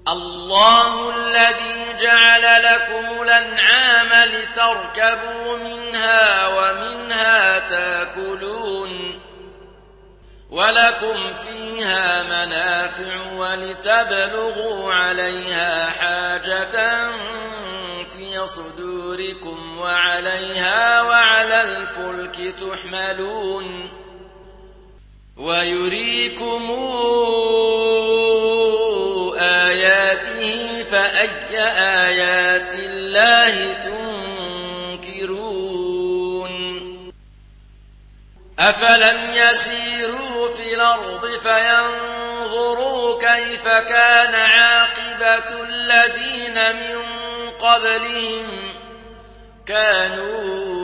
الله الذي جعل لكم الأنعام لتركبوا منها ومنها تاكلون ولكم فيها منافع ولتبلغوا عليها حاجة في صدوركم وعليها وعلى الفلك تحملون ويريكم آياته فأي آيات الله تنكرون أفلم يسيروا في الأرض فينظروا كيف كان عاقبة الذين من قبلهم كانوا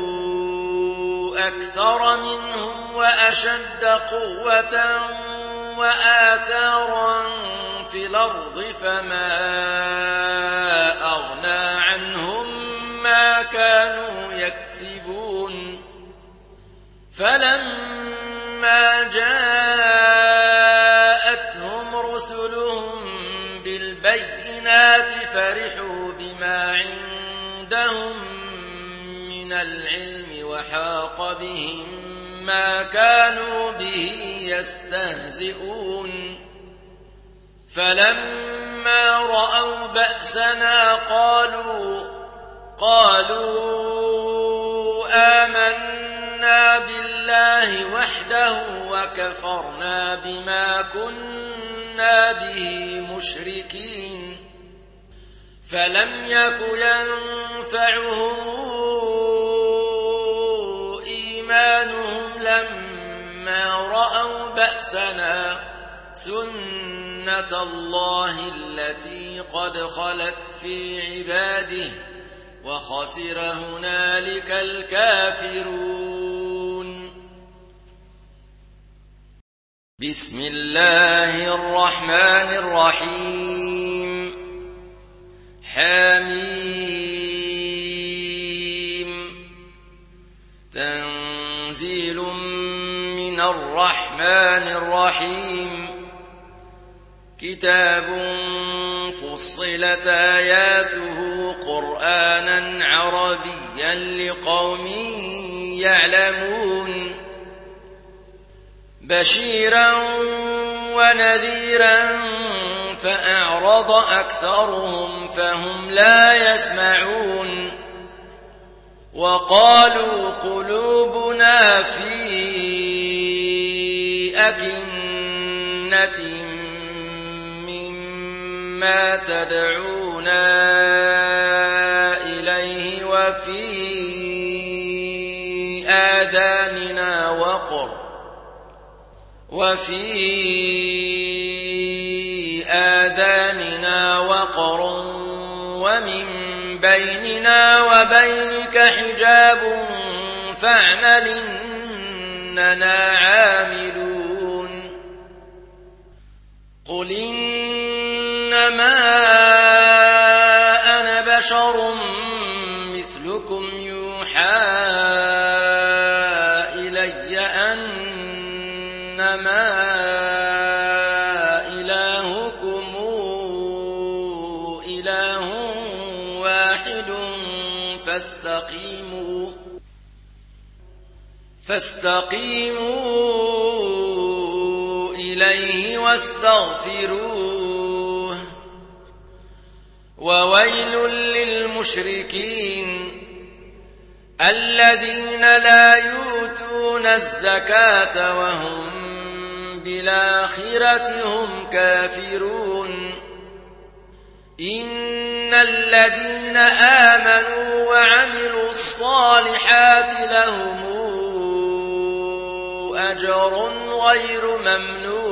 أكثر منهم وأشد قوة وآثارا في الأرض فما أغنى عنهم ما كانوا يكسبون فلما جاءتهم رسلهم بالبينات فرحوا بما عندهم من العلم وحاق بهم ما كانوا به يستهزئون فلما رأوا بأسنا قالوا آمنا بالله وحده وكفرنا بما كنا به مشركين فلم يك ينفعهم إيمانهم لما رأوا بأسنا سنة الله التي قد خلت في عباده وخسر هنالك الكافرون بسم الله الرحمن الرحيم حميم تنزيل من الرحمن الرحيم كتاب فصلت آياته قرآنا عربيا لقوم يعلمون بشيرا ونذيرا فأعرض أكثرهم فهم لا يسمعون وقالوا قلوبنا في أكنة مما تدعونا إليه وفي آذاننا وقر ومن بيننا وبينك حجاب فاعمل إننا عاملون قل إنما أنا بشر مثلكم يوحى إلي أنما إلهكم إله واحد فاستقيموا إليه واستغفروه وويل للمشركين الذين لا يؤتون الزكاة وهم بالآخرة هم كافرون إن الذين آمنوا وعملوا الصالحات لهم أجر غير ممنون